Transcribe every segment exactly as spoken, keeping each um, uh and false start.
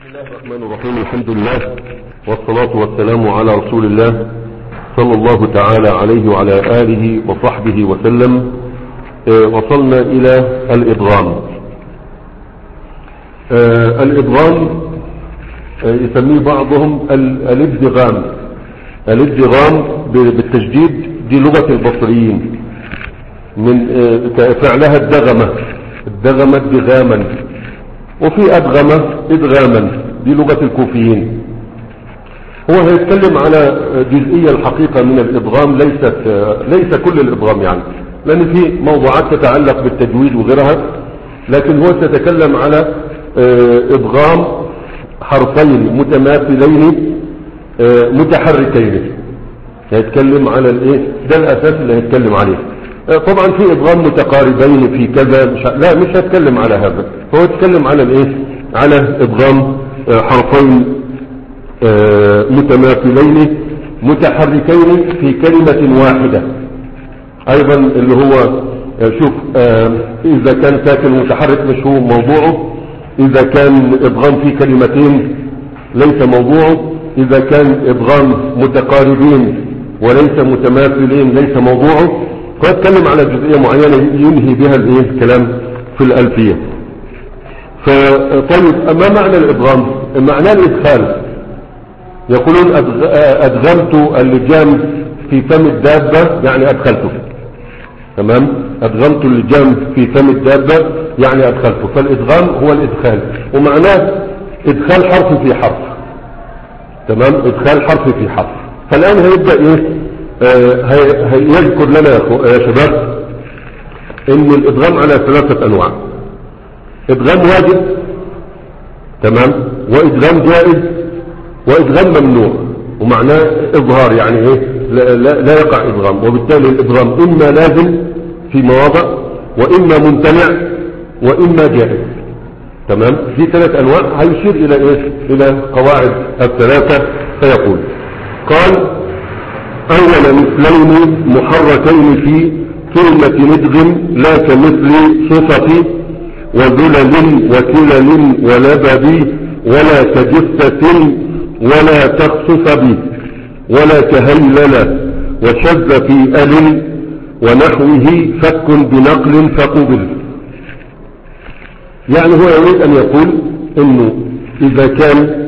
الله الرحمن الرحيم. الحمد لله والصلاة والسلام على رسول الله صلى الله تعالى عليه وعلى آله وصحبه وسلم. آه وصلنا إلى الإدغام. آه الإدغام آه يسميه بعضهم الادغام. الادغام بالتجديد دي لغة البصريين من آه فعلها الدغمة الدغمة ادغاما، وفي أدغمة إدغاما دي لغة الكوفيين. هو هيتكلم على جزئية الحقيقة من الإدغام، ليست ليس كل الإدغام يعني، لأن في موضوعات تتعلق بالتجويد وغيرها، لكن هو سيتكلم على إدغام حرفين متماثلين متحركين. هيتكلم على الايه ده الأساس اللي هيتكلم عليه. طبعا في إدغام متقاربين في كذا، مش لا مش هتكلم على هذا. هو يتكلم على الايه على إدغام حرفين متماثلين متحركين في كلمة واحدة. ايضا اللي هو شوف اذا كان ساكن متحرك مش هو موضوعه، اذا كان إدغام في كلمتين ليس موضوعه، اذا كان إدغام متقاربين وليس متماثلين ليس موضوعه. فاتكلم على جزئية معينة ينهي بها الايه الكلام في الألفية. فطيب ما معنى الإدغام؟ معناه الإدخال. يقولون أدغمت اللجام في فم الدابة يعني أدخلته. تمام؟ أدغمت اللجام في فم الدابة يعني أدخلته. فالإدغام هو الإدخال، ومعناه إدخال حرف في حرف. تمام؟ إدخال حرف في حرف. فالآن هيبدأ إيه آه هيذكر لنا يا شباب ان الادغام على ثلاثة انواع: ادغام واجب، تمام، وادغام جائز، وادغام ممنوع. ومعناه اظهار يعني ايه لا, لا, لا يقع ادغام، وبالتالي الادغام اما لازم في مواضع، واما ممتنع، واما جائز. تمام. في ثلاث انواع هيشير الى ايه الى قواعد الثلاثة. فيقول قال: أول مثلين محركين في كلمة ندغم لا كمثل صفة وذلل وكلل ولبب ولا كجثة ولا تخصص به ولا كهلل وشذ في أل ونحوه فك بنقل فقبل. يعني هو يريد أن يقول إنه إذا كان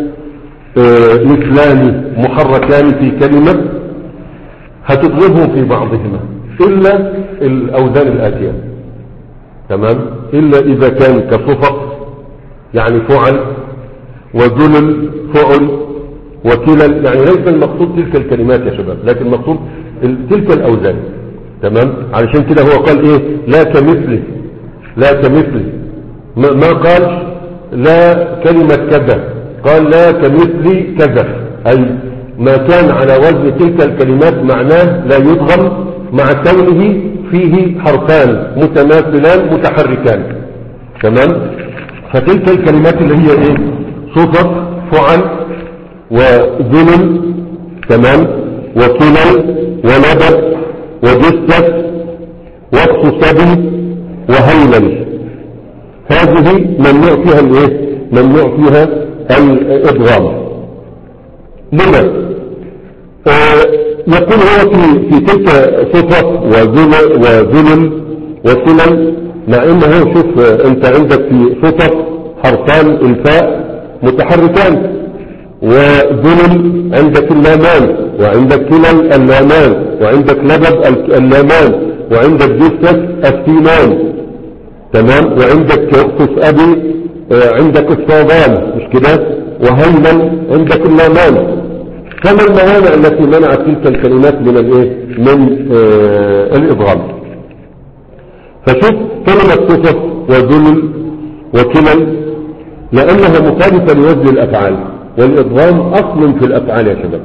مثلان محركان في كلمة هتضربهم في بعضهما إلا الأوزان الآتية. تمام. إلا إذا كان كصفة يعني فعل، وذلل فعل، وكلل يعني ليس المقصود تلك الكلمات يا شباب، لكن المقصود تلك الأوزان. تمام. علشان كده هو قال إيه لا كمثله، لا كمثله، ما قال لا كلمة كذا، قال لا كمثل كذا، أي ما كان على وزن تلك الكلمات معناه لا يدغم مع كونه فيه حرفان متماثلان متحركان. تمام. فتلك الكلمات اللي هي ايه صفة فعل وذلل، تمام، وكلل ونبت وجثة وقت سبي وهيلل، هذه ممنوع فيها الايه ممنوع فيها الادغام. لما آه يقول هو في, في تلك صفة وذلل وذلل وكلل، مع انه شوف آه انت عندك في صفة حرفان الفاء متحركان، وذلل عندك اللامان، وعندك كلل اللامان، وعندك لبب اللامان، وعندك جثة السينان. تمام. وعندك قص ابي آه عندك الصادان، مش كده؟ وهيمن عندك اللامان. كما الموانع التي منعت تلك الكلمات من الايه من آه الادغام. فشوف كلمة صفة وذلل وكلل لانها مخالفة لوزن الافعال، والادغام اصل في الافعال يا شباب.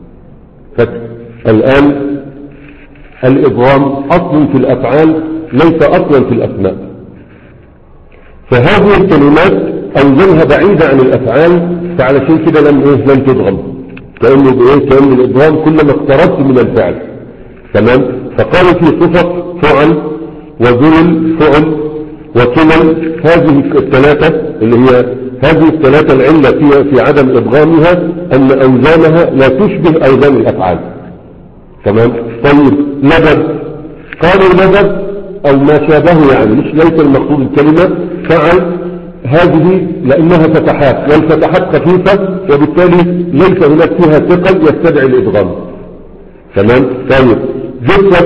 فالان الادغام اصل في الافعال ليس اصلا في الاسماء. فهذه الكلمات أوزنها بعيدة عن الأفعال، فعلشان كده لم إيه لم تدغم، كأنه بإيه كأن الإدغام كلما اقتربت من الفعل. تمام. فقال في صفة فعل وذلل فعل وكلل، هذه الثلاثة اللي هي هذه الثلاثة العلة في, في عدم إدغامها أن أوزانها لا تشبه أوزان الأفعال. تمام. طيب لبد، قالوا لبد أو ما شابه، يعني مش ليس المقصود الكلمة فعل هذه لأنها فتحات، والفتحات خفيفة وبالتالي ليس هناك فيها ثقل يستدعي الإدغام. تمام. طيب جثث،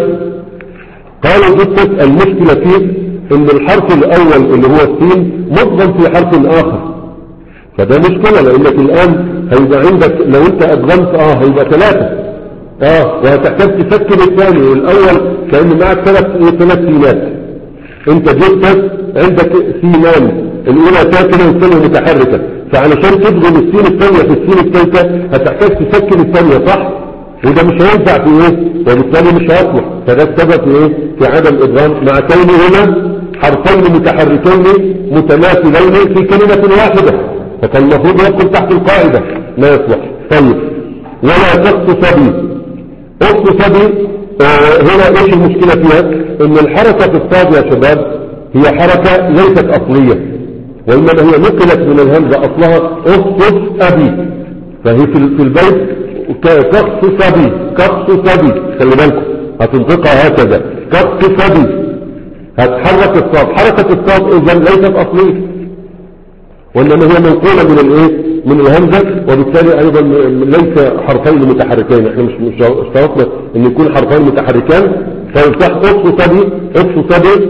قالوا جثث المشكلة فيه ان الحرف الاول اللي هو السين مضغم في حرف اخر، فده مشكلة لانك الان هيبقى عندك لو انت ادغمت اه هيبقى ثلاثة اه وهتحتاج تسكن الثاني، والاول كأن معك ثلاث ايه ثلاث سينات. انت جثث عندك سينان، الاولى ساكنة والثانية متحركة، فعلشان تدغم السين الثانية في السين الثالثة هتحتاج تسكن الثانية، صح؟ وده مش هينفع في ايه، وبالتالي مش هيصلح. فده السبب في ايه، في عدم ادغام مع كونه هنا حرفين متحركين متماثلين في كلمة واحدة، فكان المفروض يدخل تحت القاعدة، لا يصلح. طيب ولا تخص صبي، اخص صبي آه هنا ايش المشكلة فيها؟ ان الحركة في الصاد يا شباب هي حركة ليست اصلية، وانما هي نقلت من الهمزة، اصلها اخص ابي، فهي في البيت كقص صبي، قص صبي، خلي بالكم هتنطقها هكذا، قص صبي، هتحرك الصاد. حركة الصاد اذا ليست اصلية، وانما هي منقولة من الايه، من الهمزة، وبالتالي ايضا ليس حرفين متحركين. احنا مش مش اشترطنا ان يكون حرفين متحركان، فيفتح قص صبي، قص صبي،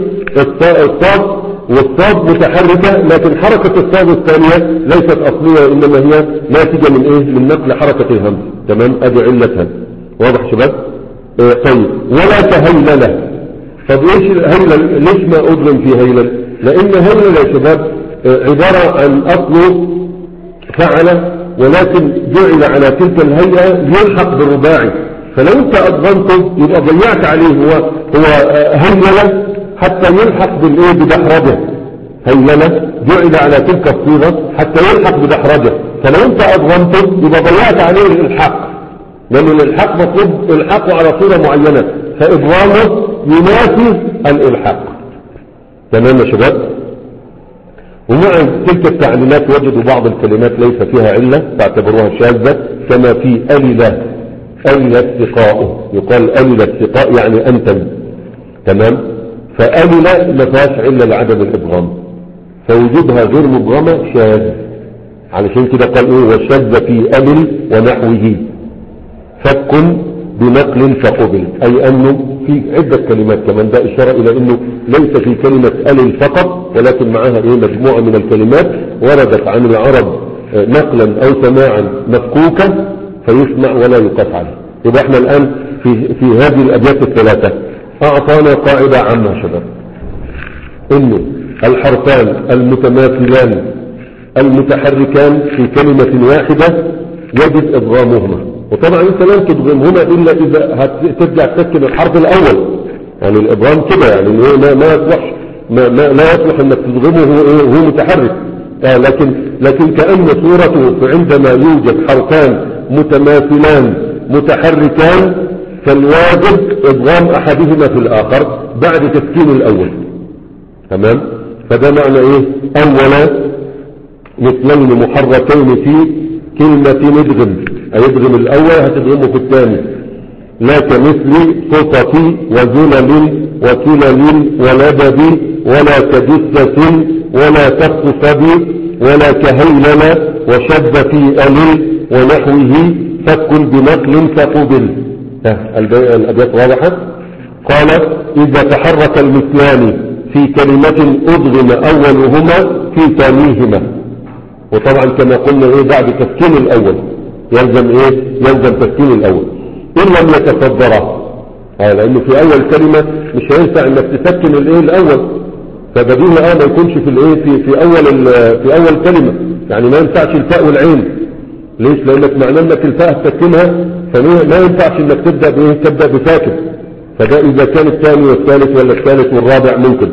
الصاد والصاد متحركة، لكن حركة الصاد الثانية ليست أصلية، إنما هي ناتجة من إيه؟ من نقل حركة الهمز. تمام. أدي علتها، واضح شباب؟ آه طيب ولا كهيللة. طب إيش هيلل؟ ليش ما أضرم في هيلل؟ لأن هيلل يا شباب آه عبارة عن أصل فعل، ولكن جعل على تلك الهيئة يلحق بالرباعي، فلو أنت أضغمته يبقى ضيعت عليه. هو هو آه هيلل حتى يلحق بالايه، بدحرجه. هيلله جعل على تلك الصيغه حتى يلحق بدحرجه، فلو انت اضغمته يبقى ضيعت عليه الالحاق، لان الالحاق مطلوب الحاقه على صيغه معينه، فاضغامه ينافي الالحاق. تمام يا شباب. ومع تلك التعليلات وجدوا بعض الكلمات ليس فيها عله تعتبروها شاذه، كما في ألله، ألل السقاء، يقال ألل السقاء يعني انتم. تمام. فألل ما فيهاش علة لعدم الإدغام، فوجودها غير مدغمة شاذ، علشان كده قال ايه وشذ في ألل ونحوه فك بنقل فقبل، أي أنه في عدة كلمات كمان، ده إشارة إلى أنه ليس في كلمة ألل فقط، ولكن معها ايه مجموعة من الكلمات وردت عن العرب نقلا أو سماعا مفكوكا فيسمع ولا يقاس عليه. يبقى احنا الآن في, في هذه الأبيات الثلاثة أعطانا قاعدة عامة شباب، إنه الحرفان المتماثلان المتحركان في كلمة واحدة يجب إدغامهما، وطبعا أنت لن تدغمهما إلا إذا هترجع تسكن الحرف الأول، يعني الإدغام كده يعني ما ما يصلح ما, ما لا يصلح أنك تدغمه وهو متحرك، آه لكن لكن كأن صورته عندما يوجد حرفان متماثلان متحركان فالواجب إدغام أحدهما في الآخر بعد تسكين الأول. تمام. فده معنى إيه؟ أولا مثلين محركين في كلمة ادغم، أيدغم الأول هتدغمه في الثاني، لا كمثل صفة وزلل وكلل ولدد ولا كجثة ولا كالصصب ولا كهيلل وشذ في ألل ونحوه فك بنقل فقبل. الأبيات واضحة. قال إذا تحرك المثلان في كلمة أضغم أولهما في ثانيهما، وطبعا كما قلنا إيه بعد تسكين الأول يلزم إيه يلزم تسكين الأول إن لم يتصدره، آه لأنه في أول كلمة مش هينفع إنك تسكن الإيه الأول، فبديه آه ما يكونش في الإيه في في أول في أول كلمة، يعني ما ينفعش الفاء والعين. ليش؟ لأنك معناه إنك الفاء تسكنها، فما ينفعش إنك تبدأ بإيه تبدأ بساكن، فده إذا كان الثاني والثالث ولا الثالث والرابع ممكن.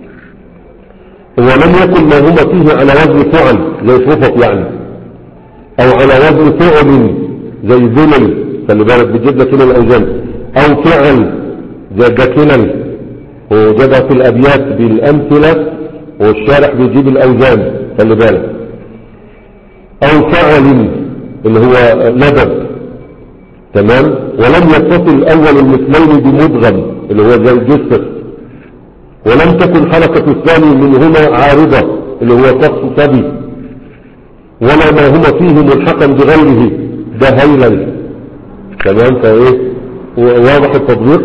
ولم يكن ما هما فيه على وزن فعل زي صفت يعني، أو على وزن فعل زي ذلل، خلي بالك بجد كده الأوزان، أو فعل زي دكلل، وجدها في الأبيات بالأمثلة والشارح بيجيب الأوزان، خلي بالك. او فعل اللي هو لبب، تمام، ولم يتصل اول المثلين بمدغم اللي هو زي الجثث، ولم تكن حركة الثاني منهما عارضة اللي هو قص صبي، ولا ما هما فيه ملحقا بغيره ده هيلا، تمام. فايه واضح التطبيق؟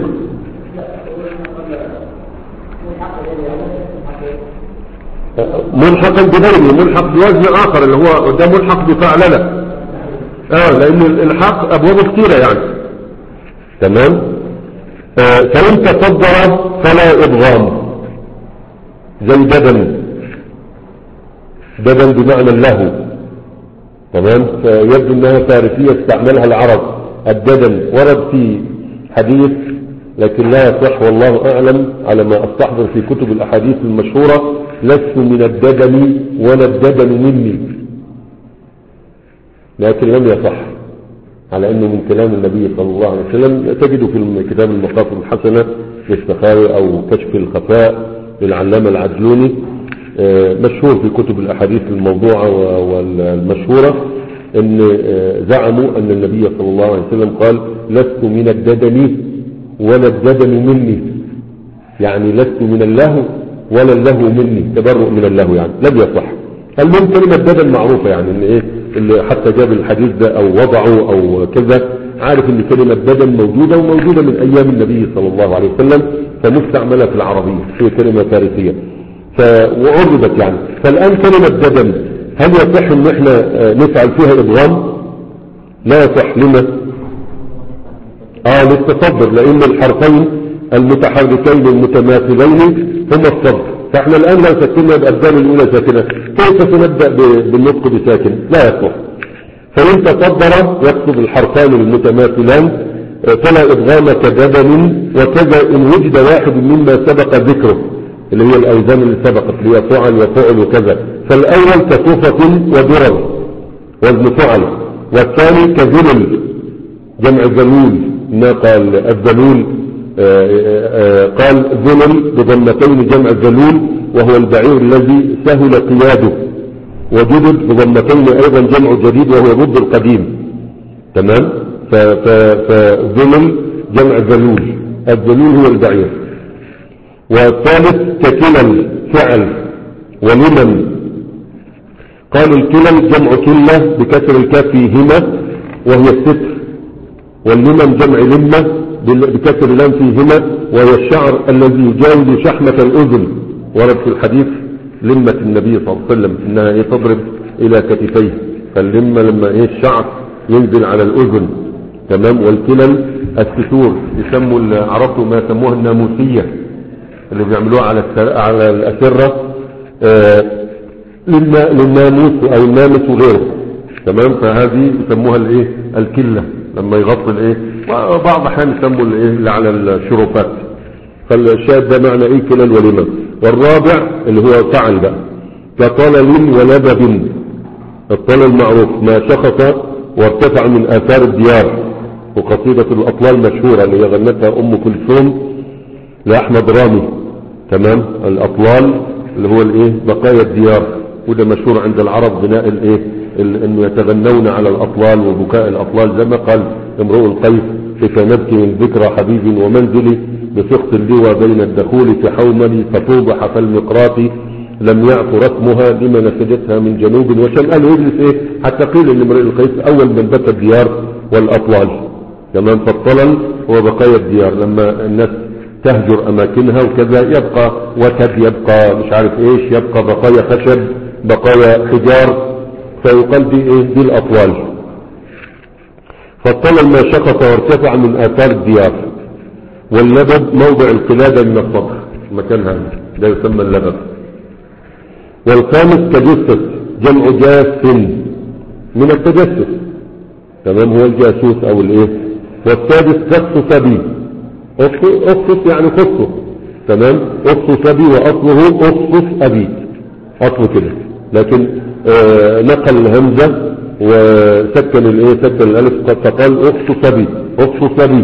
ملحقا بغيره، ملحق بوزن اخر اللي هو ده ملحق بفعلله، اه لان الالحاق ابوابه كثيره يعني، تمام. آه فان تصدر فلا ادغام زي بدن، بدن بمعنى اللهو، تمام. فيبدو انها فارسيه استعملها العرب. الددن ورد في حديث لكن لا يصح والله اعلم على ما استحضر في كتب الاحاديث المشهوره: لست من الددن ولا الددن مني، لكن لم يصح على انه من كلام النبي صلى الله عليه وسلم. تجد في كتاب المقاصد الحسنه للسخاوي او كشف الخفاء للعلامه العجلوني، مشهور في كتب الاحاديث الموضوعه والمشهوره، ان زعموا ان النبي صلى الله عليه وسلم قال: لست من الددن ولا الددن مني، يعني لست من اللهو ولا اللهو مني، تبرؤ من اللهو يعني. لم يصح. المهم كلمة ددن معروفة يعني، ان ايه اللي حتى جاب الحديث ده او وضعه او كذا عارف ان كلمة ددن موجودة وموجودة من ايام النبي صلى الله عليه وسلم، فمستعملة في العربية، هي كلمة فارسية وعربت يعني. فالان كلمة ددن هل يصح ان احنا نفعل فيها ادغام؟ لا يصح. لما؟ اه للتصدر، لان الحرفين المتحركين المتماثلين هما الصدر، فاحنا الان لو سكننا بأبدان الاولى ساكنة كيف سنبدأ بالنطق بساكن؟ لا يصح. فإن تصدر يقصد الحرفان المتماثلان فلا ادغام كددن، وكذا ان وجد واحد مما سبق ذكره اللي هي الاوزان اللي سبقت اللي هي فعل وفعل وكذا، فالاول كصفة ودرر وزن فعل، والثاني كذلل جمع ذلول، ما قال الذلول قال ذلل بضمتين جمع الذلول وهو البعير الذي سهل قياده، وجدد بضمتين ايضا جمع جديد وهو ضد القديم، تمام. فذلل جمع ذلول، الذلول هو البعير. والثالث ككلل فعل ولمن، قال الكلل جمع كلة بكسر الكاف فيهما وهي الستر، واللمن جمع لمة بكسر اللام فيهما وهي الشعر الذي يجاوز شحمة الأذن، ورد في الحديث لمة النبي صلى الله عليه وسلم انها تضرب الى كتفيه، فاللمة لما ايه الشعر ينزل على الأذن، تمام. والكلل الستور، يسموا العرب ما يسموها الناموسية اللي بيعملوها على على الأسرة آه للناموس او النامس وغيره، تمام. فهذه يسموها الايه الكلة لما يغطي الايه، وبعض احيان يسموا الايه اللي على الشرفات. فالشاهد ده معنى ايه كلل ولمن. والرابع اللي هو فعل بقى كطلل ولبب. الطلل معروف ما شخص وارتفع من آثار الديار، وقصيدة الأطلال مشهورة اللي غنتها أم كلثوم لأحمد رامي، تمام. الأطلال اللي هو الايه بقايا الديار، وده مشهور عند العرب بناء الايه انه يتغنون على الأطلال وبكاء الأطلال، زي ما قال امرؤ القيس: كيف نبكي من ذكرى حبيب ومنزلي بسخط اللوى بين الدخول في حوملي، فتوضح فالمقراط لم يعف رسمها لما نسجتها من جنوب وشمال. قال يجلس ايه حتى قيل ان امرؤ القيس اول من بكى الديار والاطلال، تمام. فالطلل هو بقايا الديار لما الناس تهجر اماكنها وكذا، يبقى وتد، يبقى مش عارف ايش، يبقى بقايا خشب، بقايا حجار، فيقال دي ايه دي الاطلال. فالطلل ما شخص وارتفع من اثار الديار. واللبب موضع القلادة من الصدر، مكانها ده يسمى اللبب. والخامس كجثث جمع جاث من التجسس، تمام، هو الجاسوس او الايه. والسادس قص سبي، اقصص يعني قصه، تمام. قص سبي واصله قصص ابي، اصله كده، لكن آه نقل الهمزة وسكن الايه سكن الالف فقال اقص سبي، اقص سبي،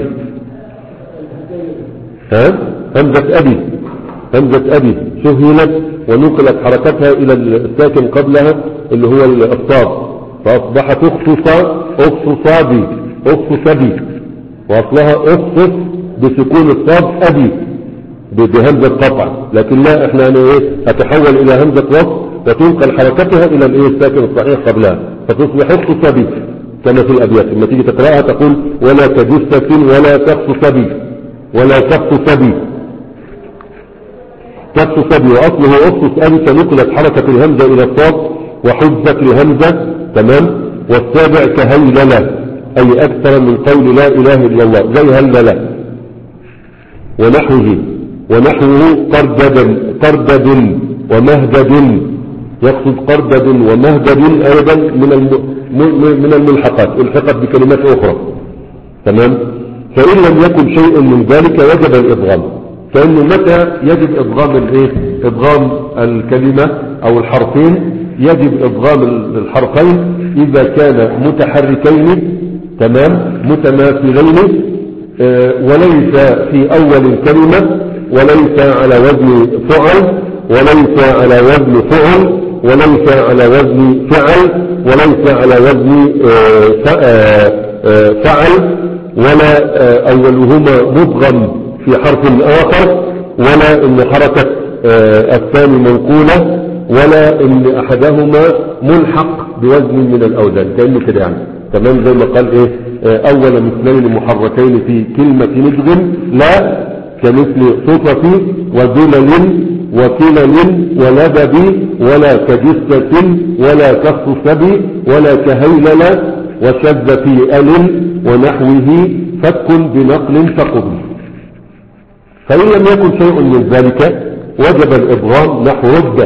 ها همزة ابي، همزة ابي سهلت ونقلت حركتها الى الساكن قبلها اللي هو الصاد، فأصبحت أخصص أخصصابي أخصصبي، وأصلها أخصص بسكون الصاد أبي بهمزة قطع، لكن لا احنا يعني ايه هتحول الى همزة وصل وتنقل حركتها الى الايه الساكن الصحيح قبلها فتصبح أخصصبي كما في الأبيات. لما تيجي تقرأها تقول ولا كجثة ولا تخصصبي ولا تخصصبي تخصصبي، وأصله أخصص أبي فنقلت حركة الهمزة إلى الصاد وحذت لهمزة. تمام. والسابع كهيللة أي أكثر من قول لا إله إلا الله زي هللة ونحوه ونحوه قردد قردد ومهدد، يقصد قردد ومهدد أيضا من من الملحقات الحقت بكلمات أخرى. تمام. فإن لم يكن شيء من ذلك وجب الإضغام، فإنه متى يجب إضغام الإيه إضغام الكلمة أو الحرفين؟ يجب إضغام الحرفين إذا كان متحركين تمام متماثلين اه وليس في أول الكلمة وليس على وزن فعل وليس على وزن فعل وليس على وزن فعل وليس على وزن اه اه فعل ولا أولهما مضغم في حرف آخر ولا إن حركة الثاني منقولة ولا إن أحدهما ملحق بوزن من الأوزان كأنه كده يعني. تمام. زي ما قال إيه أول مثلين محركين في كلمة ندغم لا كمثل صفة وذلل وكلل ولبب ولا كجثة ولا كخصب ولا كهيلل وشذ في أل ونحوه فك بنقل فقبل. فإن لم يكن شيء من ذلك وجب الإضغام نحو رد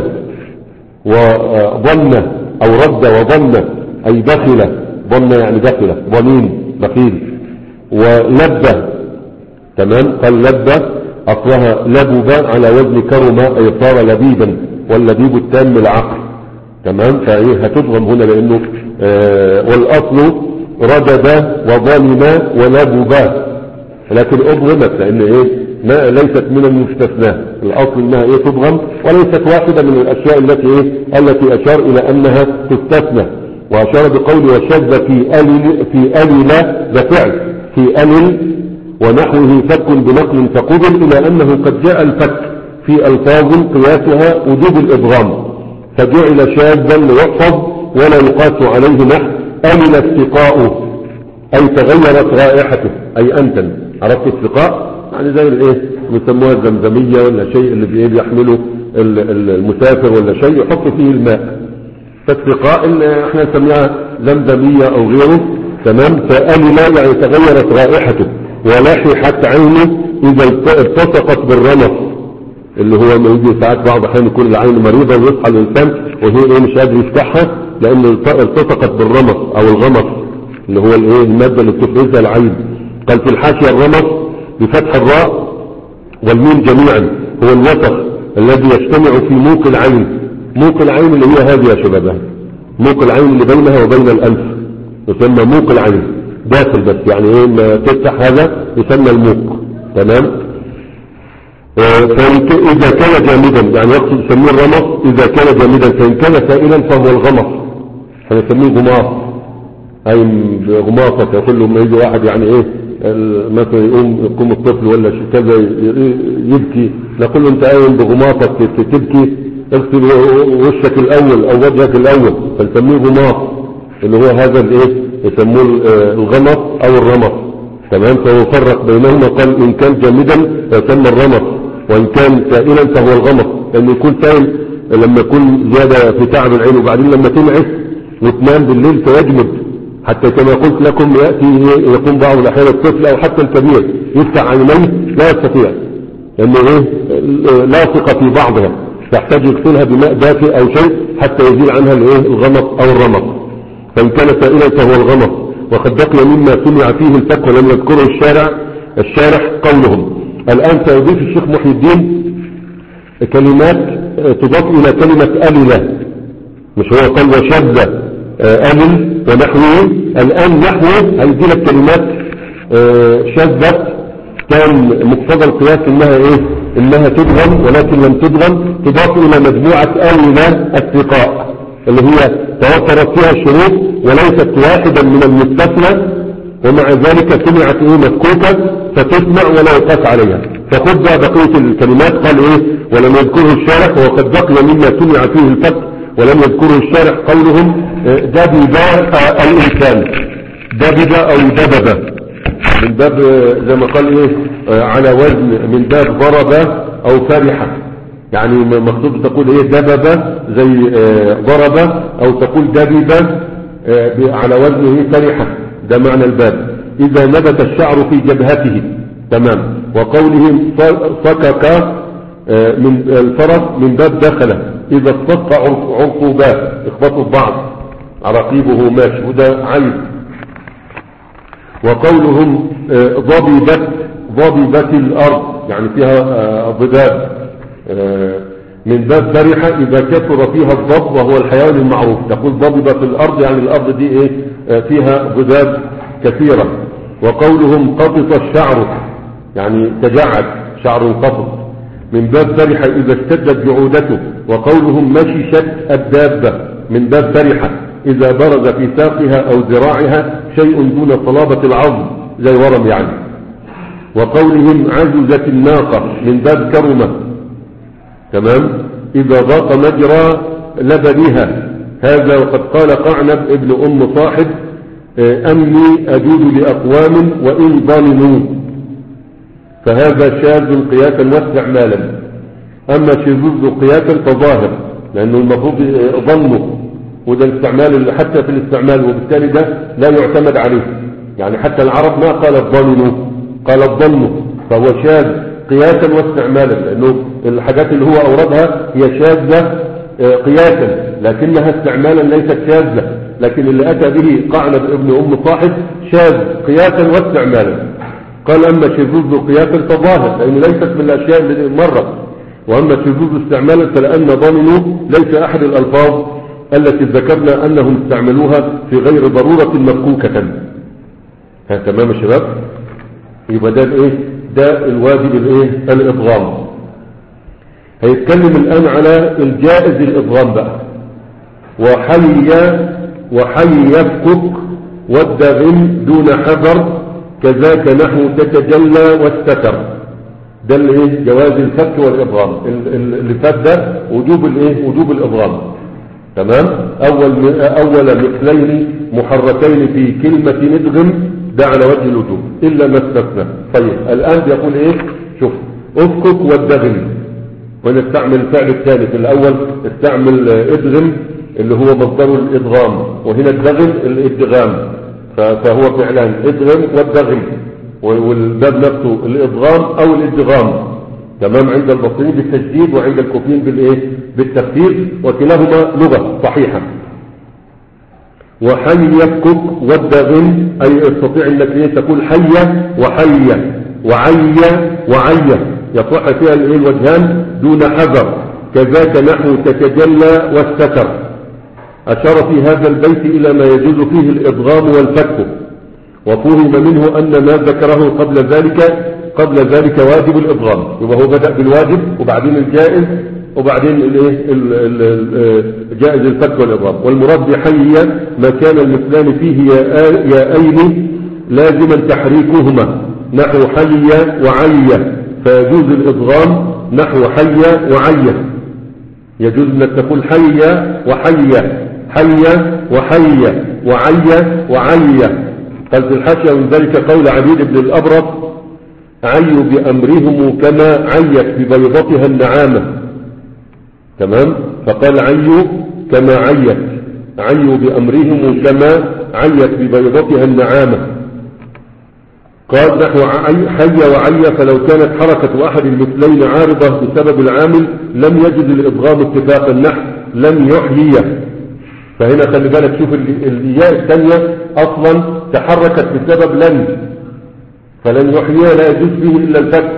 وظن أو رد وظن أي دخل ظن يعني دخل ضمين بخيل ولبة. تمام. قال لبة أصلها لبب على وزن كرم أي صار لبيبا واللبيب التام العقل. تمام. فإيه هتضغم هنا لأنه آه والأصل ردد وظلم ولبب لكن أضغمت لأن إيه ما ليست من المستثنى. الأصل إنها إيه تضغم وليست واحدة من الأشياء التي إيه التي أشار إلى أنها تستثنى. وأشار بقول وشذ في ألل في ألل ذا فعل في ألل ونحوه فك بنقل فقبل إلى أنه قد جاء الفك في ألفاظ قياسها وجوب الإضغام فجعل شاذا ليحفظ ولا يقاس عليه نحو ألل استقاؤه أي تغيرت رائحته أي أنتن. عرفت استقاء يعني زي الايه بيسموها الزمزمية ولا شيء اللي بايه بيحمله المسافر ولا شيء يحط فيه الماء فاستقاء اللي احنا نسميها زمزمية او غيره. تمام. فألل يعني تغيرت رائحته ولححت عينه اذا التصقت بالرمص اللي هو ما يجي ساعات بعض احيان يكون العين مريضة ويصحى الانسان وهي ايه مش قادر يفتحها لان التصقت بالرمص او الغمص اللي هو الايه المادة اللي بتفرزها العين. قال في الحاشية الرمص بفتح الراء والميم جميعا هو الوسخ الذي يجتمع في موق العين. موق العين اللي هي هذه يا شباب موق العين اللي بينها وبين الأنف يسمى موق العين داخل بس يعني ايه ما تفتح هذا يسمى الموق. تمام. فإذا كان جامدا يعني يقصد يسميه الرمص إذا كان جامدا فإن كان سائلا فهو الغمص فنسميه غماص أي غماصة. يقول له ما يجي واحد يعني ايه مثلا يقوم يقوم الطفل ولا كذا يبكي نقول له انت قايم بغماصك تبكي اغسل وشك الاول او وجهك الاول فنسميه غماص اللي هو هذا الايه يسموه الغمص او الرمص. تمام. فهو فرق بينهما قال ان كان جامدا يسمى الرمص وان كان سائلا فهو الغمص لانه يكون سائل لما يكون زيادة في تعب العين وبعدين لما تنعس وتنام بالليل فيجمد حتى كما قلت لكم يأتي يقوم بعض الأحيان الطفل أو حتى الكبير يفتح عينيه لا يستطيع لأنه إيه لاصقة في بعضها تحتاج يغسلها بماء دافئ أو شيء حتى يزيل عنها الإيه الغمص أو الرمص. فإن كان سائلا فهو الغمص. وقد بقي مما سمع فيه الفك ولم يذكره الشارع الشارح قولهم. الآن سيضيف الشيخ محي الدين كلمات تضاف إلى كلمة أللة مش هو قال وشذ ألل ونحوه. الآن نحوه هيدي لك كلمات شذت كان مقتضى القياس انها ايه انها تدغم ولكن لم تدغم تضاف الى مجموعة ألل الثقاء اللي هي توفرت فيها الشروط وليست واحدا من المستثنى، ومع ذلك سمعت ايه مفكوكة فتسمع ولا يقاس عليها. فخذ بقى بقية الكلمات. قال ايه ولم يذكره الشارح وقد بقي مما سمع فيه الفك ولم يذكره الشارح قولهم دبب الإنسان، دبب أو دبب من باب زي ما قال ايه على وزن من باب ضرب أو فرح، يعني مقصود تقول ايه دبب زي ضرب أو تقول دبب على وزن ايه فرح، ده معنى الباب. إذا نبت الشعر في جبهته تمام. وقولهم صكك من الفرس من باب دخله، إذا اصطق عرقوبات اخبطوا بعض عراقيبه ماشي وده عيب. وقولهم ضببت ضببت الأرض يعني فيها ضباب من باب برحة إذا كثر فيها الضب وهو الحيوان المعروف، تقول ضببت الأرض يعني الأرض دي إيه فيها ضباب كثيرة. وقولهم قطط الشعر يعني تجعد شعر قطط من باب برحة إذا اشتدت بعودته. وقولهم مششت الدابة من باب برحة إذا برز في ساقها أو ذراعها شيء دون صلابة العظم زي ورم يعني. وقولهم عجزت الناقة من باب كرمة تمام إذا ضاق مجرى لبنها. هذا وقد قال قعنب ابن أم صاحب أمني أجود لأقوام وإن ظلموا، فهذا شاذ قياسا واستعمالا. أما شذوذ قياسا فظاهر لأنه المفروض ظنه، وده الاستعمال حتى في الاستعمال، وبالتالي ده لا يعتمد عليه. يعني حتى العرب ما قال الظنوا قال الظن، فهو شاذ قياسا واستعمالا، لأنه الحاجات اللي هو أوردها هي شاذة قياسا لكنها استعمالا ليست شاذة. لكن اللي أتى به قعنب ابن أم صاحب شاذ قياسا واستعمالا. قال أما شذوذ قياسا فظاهر لأنه ليست من الأشياء اللي مرت، وأما شذوذ استعمالا فلأن ضمنوا ليس أحد الألفاظ التي ذكرنا أنهم استعملوها في غير ضرورة مفكوكة. ها تمام يا شباب؟ يبقى ده الايه؟ ده الواجب الايه؟ الإضغام. هيتكلم الآن على الجائز الإضغام بقى. وحي وحي يفكك والدغم دون حذر كذاك نحو تتجلى واستتر. ده الايه؟ جواز الفك والإضغام. اللي فات ده وجوب الايه؟ وجوب الإضغام. تمام. اول اول مثلين محركين في كلمة ندغم ده على وجه الوجوب الا ما استثنى. طيب الان بيقول ايه؟ شوف افكك والدغم، ونستعمل الفعل الثاني. في الاول استعمل ادغم اللي هو مصدر الادغام، وهنا الدغم الادغام، فهو فعلان ادغم والدغم، والباب نفسه الادغام او الادغام. تمام. عند البصريين بالتجديد وعند الكوفيين بالايه؟ بالتخفيف، وكلاهما لغة صحيحة. وحي يفكك والدغم اي استطيع انك ايه تقول حية وحية وعية وعية يصح فيها الايه الوجهان دون حذر. كذاك نحو تتجلى واستتر. اشار في هذا البيت الى ما يجوز فيه الادغام والفك، وفهم منه ان ما ذكره قبل ذلك قبل ذلك واجب الإضغام. يبقى هو بدأ بالواجب وبعدين الجائز وبعدين الايه جائز الفك والإضغام. والمراد بحي ما كان المثلان فيه ياءين لازما تحريكهما نحو حي وعي، فيجوز الإضغام نحو حي وعي. يجوز انك تقول حي وحي حي وحي وعي وعي. قال في الحاشية من ذلك قول عبيد بن الأبرص عيوا بأمرهم كما عيت ببيضتها النعامة. تمام. فقال عيوا كما عيت، عيوا بأمرهم كما عيت ببيضتها النعامة. قال نحو حي وعي فلو كانت حركة أحد المثلين عارضة بسبب العامل لم يجد الإضغام اتفاقا نحو لم يحيي. فهنا خلي بالك شوف الياء الثانية أصلا تحركت بسبب لن، فلن يحييها لا يجوز فيه إلا الفك.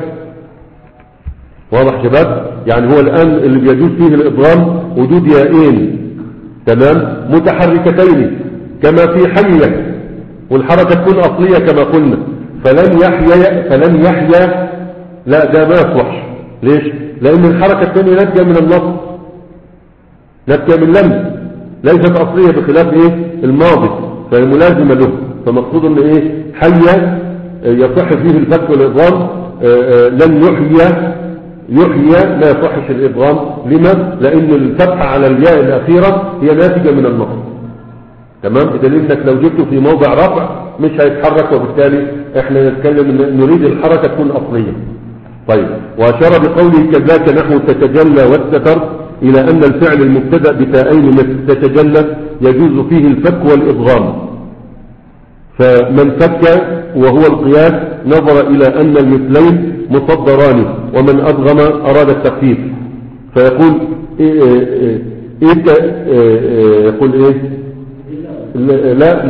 واضح شباب؟ يعني هو الآن اللي بيجوز فيه الإضغام وجود يائين تمام متحركتين كما في حية، والحركة تكون أصلية كما قلنا. فلن يحيى فلن يحيى لا ده ما يصلحش. ليش؟ لأن الحركة الثانية ناتجة من النص، ناتجة من لم، ليست اصلية بخلاف ايه الماضي، فهي ملازمة له. فمقصود ان ايه حي يصح فيه الفتح والادغام، لن يحيى يحيى لا يصحش الادغام. لما؟ لان الفتحة على الياء الاخيرة هي ناتجة من النصب. تمام، بدليل انك لو جبته في موضع رفع مش هيتحرك، وبالتالي احنا نتكلم ان نريد الحركة تكون اصلية. طيب، واشار بقوله كذاك نحو تتجلى والستر الى ان الفعل المبتدأ بتاءين مثل تتجلى يجوز فيه الفك والادغام. فمن فك وهو القياس نظر الى ان المثلين مصدران، ومن ادغم اراد التخفيف. فيقول إيه إيه إيه إيه يقول ايه لا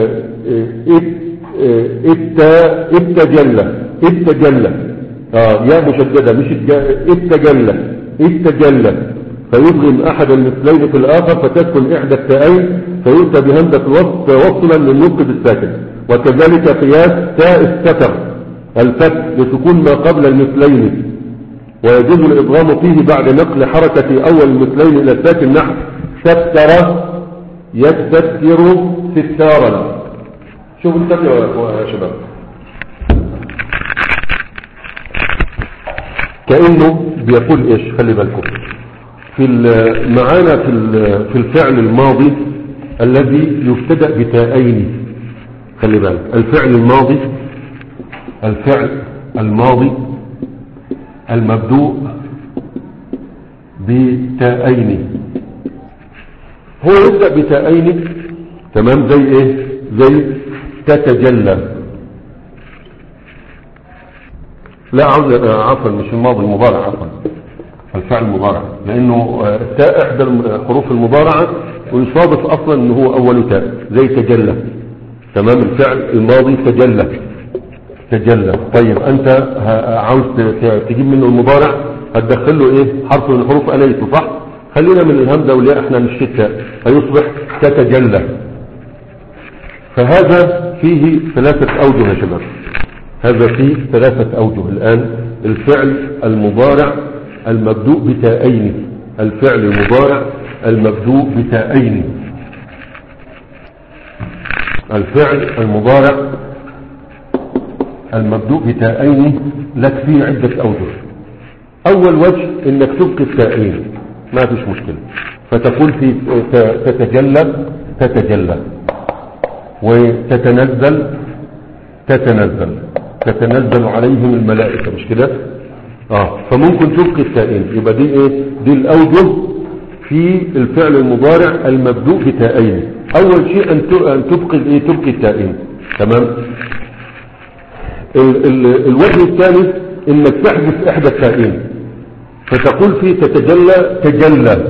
اتجلى اتجلى اه يا مشددة مش اتجلى اتجلى، فيضغم احد المثلين في الاخر فتسكن احدى التاءين فيؤتى بهمزة الوصل توصلا للنطق بالساكن. وكذلك قياس تاء الستر الفتح لسكون ما قبل المثلين، ويجوز الادغام فيه بعد نقل حركة اول المثلين الى الساكن نحو ستر يستذكر ستارا. شوفوا التفسير يا شباب، كأنه بيقول ايش؟ خلي بالكم في معانا في في الفعل الماضي الذي يبتدأ بتاءين. خلي بالك الفعل الماضي الفعل الماضي المبدوء بتاءين هو يبدأ بتاءين. تمام، زي ايه؟ زي تتجلى. لا عفوا مش الماضي، المضارع عفوا، الفعل المضارع، لانه تاء احدى حروف المضارعة ويصادف اصلا انه هو اول تاء زي تجلى. تمام، الفعل الماضي تجلى تجلى. طيب انت عاوز تجيب منه المضارع هتدخل له ايه؟ حرف من حروف اليته، صح؟ خلينا من الهمزة والياء احنا مش التاء، هيصبح تتجلى. فهذا فيه ثلاثة اوجه يا شباب، هذا فيه ثلاثة اوجه. الان الفعل المضارع المبدوء بتاءين، الفعل المضارع المبدوء بتاءين، الفعل المضارع المبدوء بتاءين لك فيه عدة اوجه. اول وجه انك تبقي التاءين ما فيش مشكلة، فتقول في تتجلى تتجلى، وتتنزل تتنزل تتنزل عليهم الملائكة، مش كده؟ اه فممكن تبقي التاءين. يبقى دي ايه؟ دي الاوجه في الفعل المضارع المبدوء بتاءين. اول شيء ان تبقي ايه؟ تبقي التاءين. تمام. ال ال الوجه الثاني انك تحذف احدى التاءين، فتقول فيه تتجلى تجلى،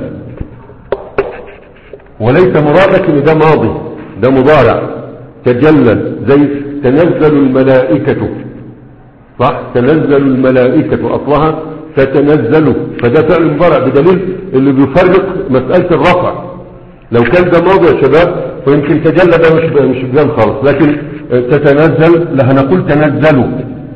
وليس مرادك ان ده ماضي، ده مضارع. تجلى زي تنزل الملائكة، صح؟ تنزل الملائكة اصلها تتنزل، فده فعل مضارع، بدليل اللي بيفرق مسألة الرفع. لو كان ده ماضي يا شباب فيمكن تجلى ده مش مش بجان خالص، لكن تتنزل لا هنقول تنزلوا.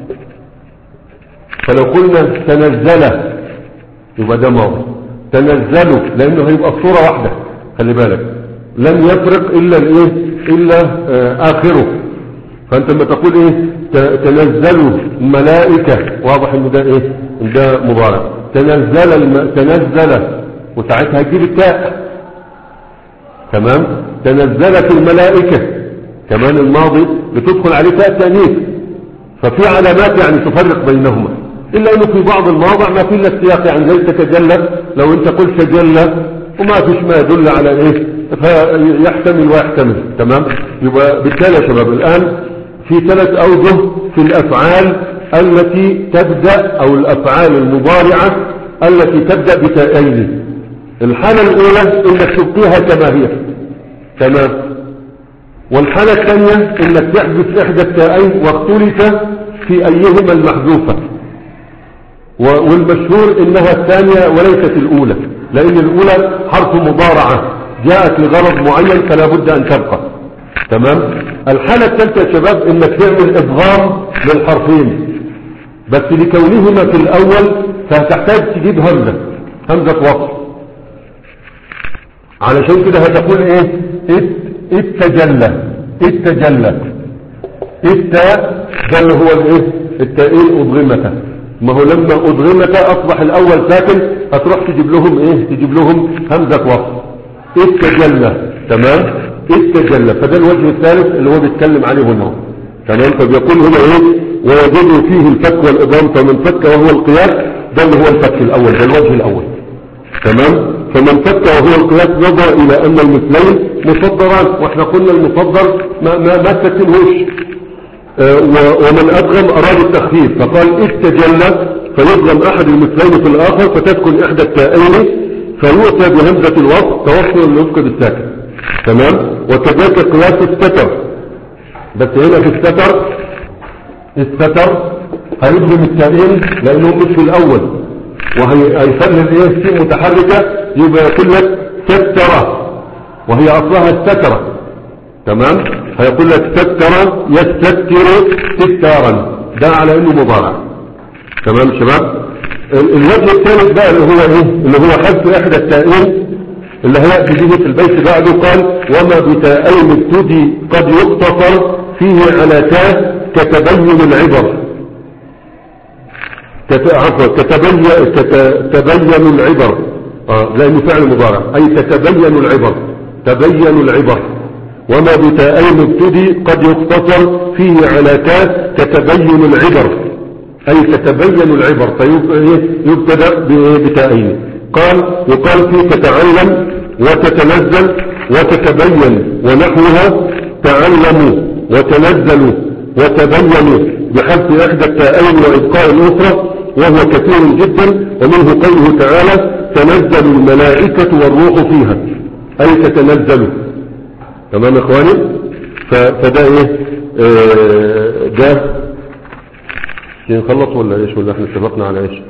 فلو قلنا تنزل يبقى ده ماضي، تنزلوا لانه هيبقى الصورة واحدة. خلي بالك لم يفرق الا الايه؟ الا آه اخره. فانت لما تقول ايه؟ تنزلوا الملائكة، واضح ان ده ايه؟ ده مضارع. تنزل الم... تنزل، وساعتها هتجيب التاء. تمام. تنزلت الملائكة كمان الماضي بتدخل عليه تاء تانيث، ففي علامات يعني تفرق بينهما، الا انه في بعض المواضع ما في الا السياق، يعني زي تتجلى لو انت قلت تجلى وما فيش ما يدل على ايه، فيحتمل ويحتمل. تمام. يبقى بالتالي يا شباب الان في ثلاث اوجه في الافعال التي تبدأ او الافعال المضارعة التي تبدأ بتاءين. الحالة الاولى انك تبقيها كما هي. تمام. والحالة الثانية انك تحذف احدى التاءين، واختلف في ايهما المحذوفة، والمشهور انها الثانية وليست الاولى، لان الاولى حرف مضارعة جاءت لغرض معين فلا بد ان تبقى. تمام. الحالة الثالثة يا شباب انك تعمل ادغام للحرفين، بس لكونهما في الاول فهتحتاج تجيب همزة همزة وصل. علشان كده هتقول ايه اتجلى اتجلى التاء ده اللي هو الايه التاءين اضغمتا. ما هو لما اضغمتا اصبح الاول ساكن هتروح تجيب لهم ايه تجيب لهم همزة وصل اتجلى. تمام اتجلى. فده الوجه الثالث اللي هو بيتكلم عليه هنا. تمام. فبيقول هنا ايه ويجب فيه الفك والإضغام فمن فك وهو القياس ده اللي هو الفك الأول ده الوجه الأول. تمام. فمن فك وهو القياس نظر إلى أن المثلين مصدران وإحنا قلنا المصدر ما ما ما تكنهوش آه ومن أضغم أراد التخفيف فقال استجل فيضغم أحد المثلين في الآخر فتسكن إحدى التائين فيؤتى بهمزة الوصف توصل النطق بالساكن. تمام. وكذلك قياس الستر بس هنا في الستر الستر هيضغم التائين لأنه مش في الأول وهيخلي الايه في متحركة يبقى يقول لك سترة وهي أصلها السترة. تمام. هيقول لك سترة يستتر ستارا ده على انه مضارع. تمام شباب. الوجه الثالث بقى اللي هو ايه اللي هو حذف احدى التائين اللي هيأتي به في البيت بعده قال وما بتائين ابتدي قد يقتصر فيه على تاء كتبين العبر عفوا كتبين كتبين العبر آه لأنه فعل مضارع أي تتبين العبر تبين العبر. وما بتائين ابتدي قد يقتصر فيه على تاء كتبين العبر أي تتبين العبر فيبتدأ بتائين. قال يقال فيه تتعلم وتتنزل وتتبين ونحوها تعلموا وتنزلوا وتبينوا بحذف إحدى التائين وإبقاء الأخرى وهو كثير جدا. ومنه قوله تعالى تنزل الملائكة والروح فيها أي تتنزلوا. تمام يا إخواني. فده إيه آه ده نخلص ولا إيش ولا إحنا اتفقنا على إيش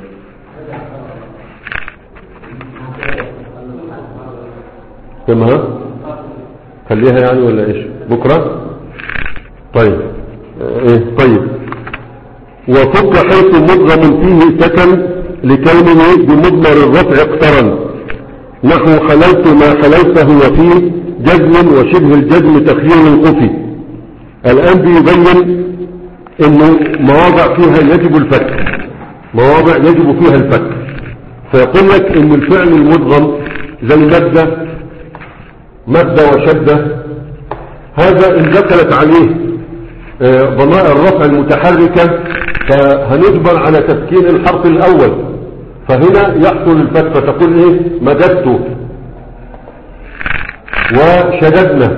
كما خليها يعني ولا إيش بكرة. طيب ايه طيب. وفك حيث مضغم فيه سكن لكونه بمضمر الرفع اقترن نحو حللت ما حللته وفيه جزم وشبه الجزم تخيير قفي. الآن بيبين انه مواضع فيها يجب الفك مواضع يجب فيها الفك. فيقول لك ان الفعل المضغم زي مادة مادة وشدة هذا ان دخلت عليه ضمائر الرفع المتحركة فهنجبر على تسكين الحرف الأول فهنا يحصل الفتح فتقول ايه مددت وشددنا.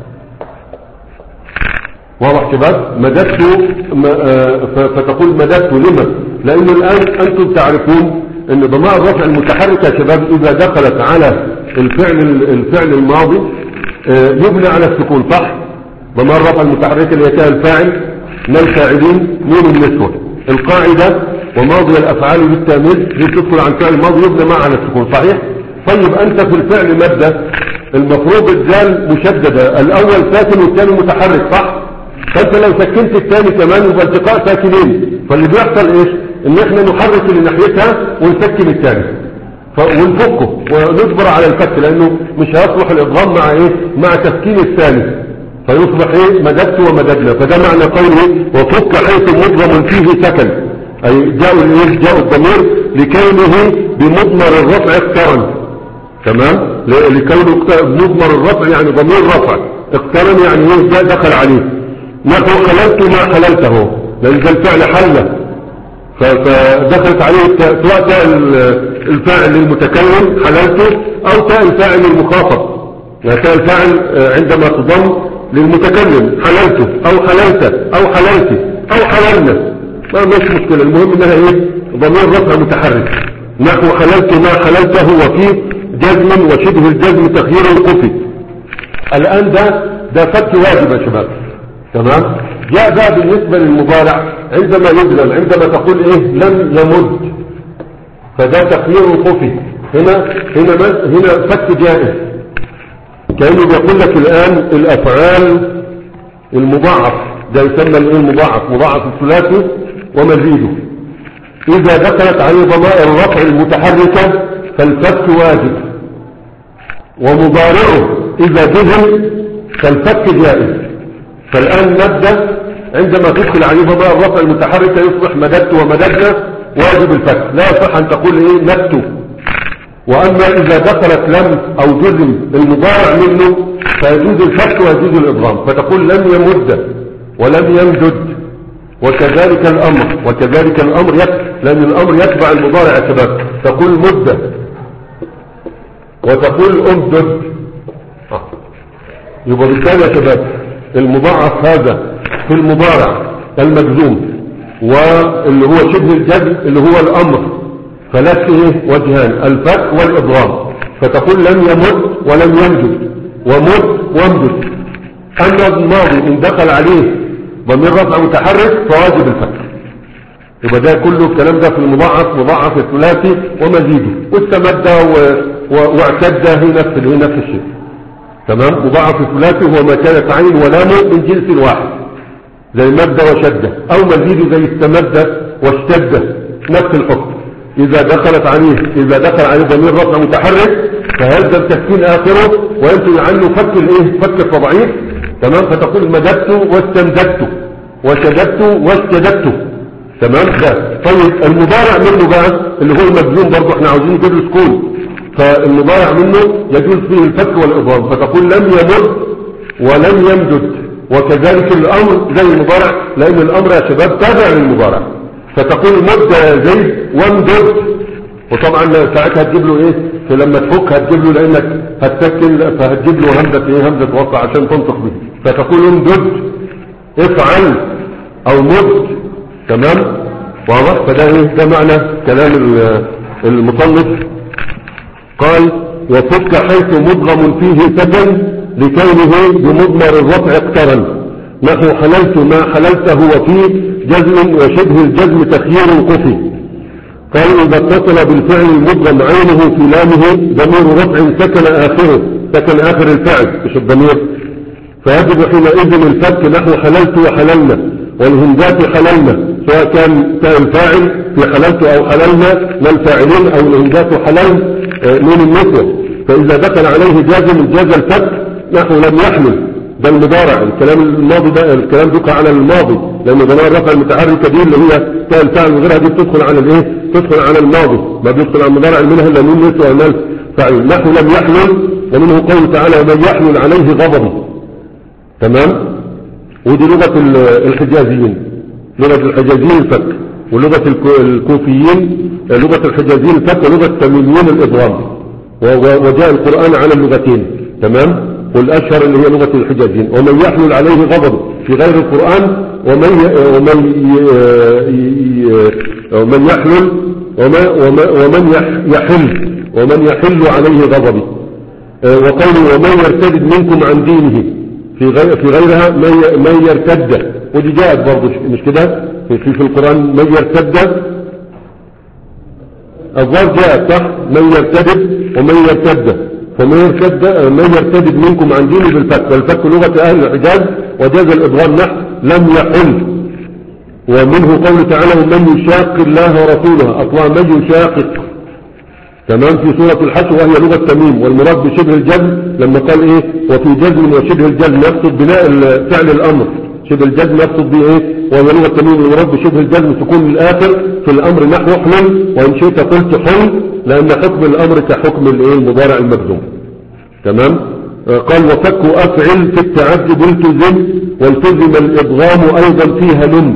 واضح شباب. مددت فتقول مددت لما لأنه الآن أنتم تعرفون أن ضمائر الرفع المتحركة يا شباب إذا دخلت على الفعل الفعل الماضي يبنى على السكون صح. ضمائر الرفع المتحركة اللي هي الفاعل من الفاعلين نون النسوة. القاعدة وماضي الأفعال بالتامل هي تدخل عن فعل الماضي يبنى معها على السكون صحيح. طيب أنت في الفعل مادة المفروض الدال مشددة الأول ساكن والثاني متحرك صح. فأنت لو سكنت الثاني كمان يبقى التقاء ساكنين فاللي بيحصل إيش إن إحنا نحرك اللي ناحيتها ونسكن الثاني ونفكه ونجبر على الفك لأنه مش هيصلح الإضغام مع إيه مع تسكين الثاني فيصبح ايه مددت ومددنا. فده معنى قوله وفك حيث مضغم فيه سكن اي جاء الايه جاء الضمير لكونه بمضمر الرفع اقترن. تمام. لكونه مضمر الرفع يعني ضمير رفع اقترن يعني ايه جاء دخل عليه. نحو حللت ما حللته لان ده الفعل حل فدخلت عليه سواء تاء الفاعل المتكلم حللته او تاء الفاعل المخاطب يعني تاء الفاعل عندما تضم للمتكلم حللته او حللت او حللت او حللنا ما مش مشكلة. المهم انها ايه ضمير رفع متحرك. نحو حللت ما حللته وفيه جزم وشبه الجزم تخيير القفي. الان ده ده فك واجب يا شباب. تمام. جاء بقى بالنسبة للمضارع عندما يجزم عندما تقول ايه لم يمد فده تخيير القفي. هنا هنا هنا فك جائز كأنه بيقول لك الآن الأفعال المضاعف ده يسمى الايه المضاعف مضاعف الثلاثي ومزيده إذا دخلت عليه ضمائر الرفع المتحركة فالفك واجب. ومضارعه إذا جزم كالفك جائز. فالآن نبدأ عندما تدخل عليه ضمائر الرفع المتحركة يصبح مددت ومددنا واجب الفك، لا يصح أن تقول إيه مدت. وأما إذا دخلت لم أو جزم المضارع منه فيجوز الفك ويجوز الإضغام، فتقول لم يمد ولم يمدد. وكذلك الأمر وكذلك الأمر يتبع، لأن الأمر يتبع المضارع يا شباب. تقول مدة وتقول أمدد. يبقى بالتالي يا شباب المضاعف هذا في المضارع المجزوم واللي هو شبه الجزم اللي هو الأمر، فلك ايه وجهان، الفك والإضغام. فتقول لم يمد ولم يمدد ومد وامدد. أما الماضي إن دخل عليه ضمير رفع متحرك فواجب الفك. يبقى ده كله الكلام ده في المضاعف، مضاعف الثلاثي ومزيده، واستمد واعتد هي نفس هي نفس الشيء. تمام. مضاعف الثلاثي هو ما كانت عين ولامه من جنس واحد زي مد وشده، او مزيد زي استمد واشتد نفس الحكم. اذا دخلت عليه اذا دخل عليه ضمير رفع متحرك فهذا التسكين اخره وينتج عنه فك الايه فك التضعيف. تمام. فتقول مددت واستمددت وشددت واشتددت. تمام. ده طيب المضارع منه بقى اللي هو المجزوم برضه احنا عاوزين نجيب له سكون، فالمضارع منه يجوز فيه الفك والإضغام. فتقول لم يمد ولم يمدد. وكذلك الأمر زي المضارع، لأن الأمر يا شباب تابع للمضارع. فتقول مد يا زيد وامدد. وطبعا ساعتها هتجيب له ايه فلما تفك هتجيب له، لانك هتسكن فهتجيب له همزة ايه همزة وصل عشان تنطق به. فتقول امدد افعل او مد. تمام. واضح. فده ايه ده معنى كلام المصنف. قال وفك حيث مدغم فيه سكن لكونه بمضمر الرفع اقترن، نحو حللت ما حللته وفيه جزم وشبه الجزم تخيير قفي. قال إذا اتصل بالفعل المدغم عينه في لامه ضمير رفع سكن آخره، سكن آخر الفعل مش الضمير، فيجب حينئذ الفك نحو حللت وحللنا، والهمزات حللنا، سواء كان تاء الفاعل في حللت أو حللنا لا الفاعلين، أو الهمزات حلل نون النسوة. فإذا دخل عليه جازم جاز الفك نحو لم يحمل. ده المضارع. الكلام الماضي ده الكلام دقة على الماضي، لأن ضمائر الرفع المتحركة دي اللي هي تاء الفاعل وغيرها دي بتدخل على الايه تدخل على الماضي، ما بيدخل على المضارع منها الا نون نسوة ومال فاعل. نحو لم يحمل، ومنه قوله تعالى ومن يحمل عليه غضبي. تمام. ودي لغة الحجازيين، لغة الحجازيين الفك، ولغة الكوفيين لغة الحجازيين الفك، ولغة التميميين الإضغام. وجاء القرآن على اللغتين. تمام. والأشهر اللي هي لغة الحجازيين. ومن يحمل عليه غضب في غير القرآن، ومن ومن ومن يحمل ومن يحل ومن يحل عليه غضبي. وقوله ومن يرتد منكم عن دينه في غير في غيرها من يرتد، ودي جاءت برضه مش كده في في القرآن من يرتد، الظاهر جاءت صح من يرتد ومن يرتد. فمن يرتد من يرتد منكم عن دينه بالفك، والفك لغة أهل الحجاز وجاز الإضغام نحو لم يحل. ومنه قوله تعالى ومن يشاق الله ورسوله، أطلع من يشاقق. تمام. في سورة الحشر وهي لغة تميم، والمراد بشبه الجزم لما قال ايه وفي جزم وشبه الجزم يقصد بناء فعل الأمر، شبه الجزم يقصد به ايه وهي لغة تميم. والمراد بشبه الجزم تكون الآخر في الأمر نحو حل، وإن شئت قلت حل، لأن حكم الأمر كحكم الايه المضارع المجزوم. تمام. قال وفك أفعل في التعجب التزم، والتزم الإضغام أيضا فيها لم.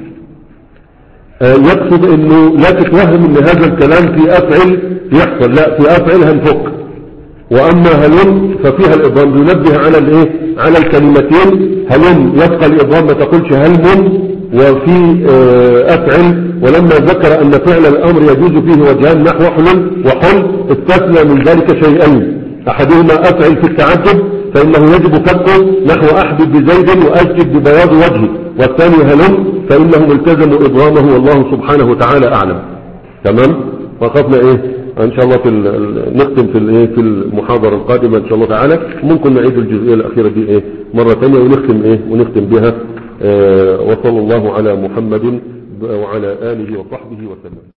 يقصد انه لا تتوهم ان هذا الكلام في أفعل يحصل، لا في أفعل هنفك. وأما هلم ففيها الإضغام. ينبه على الايه على الكلمتين. هلم يبقى الإضغام ما تقولش هلم، وفي أفعل. ولما ذكر أن فعل الأمر يجوز فيه وجهان نحو حل وحل، استثنى من ذلك شيئين، أحدهما أفعل في التعجب فإنه يجب فكه نحو أحبب بزيد وأسجد ببياض وجهه، والثاني هلم فإنهم التزموا إضغامه، والله سبحانه وتعالى أعلم. تمام. وقفنا إيه إن شاء الله في نختم في الإيه في المحاضرة القادمة إن شاء الله تعالى. ممكن نعيد الجزئية الأخيرة دي إيه مرة ثانية ونختم إيه ونختم بها. آه وصلى الله على محمد وعلى آله وصحبه وسلم.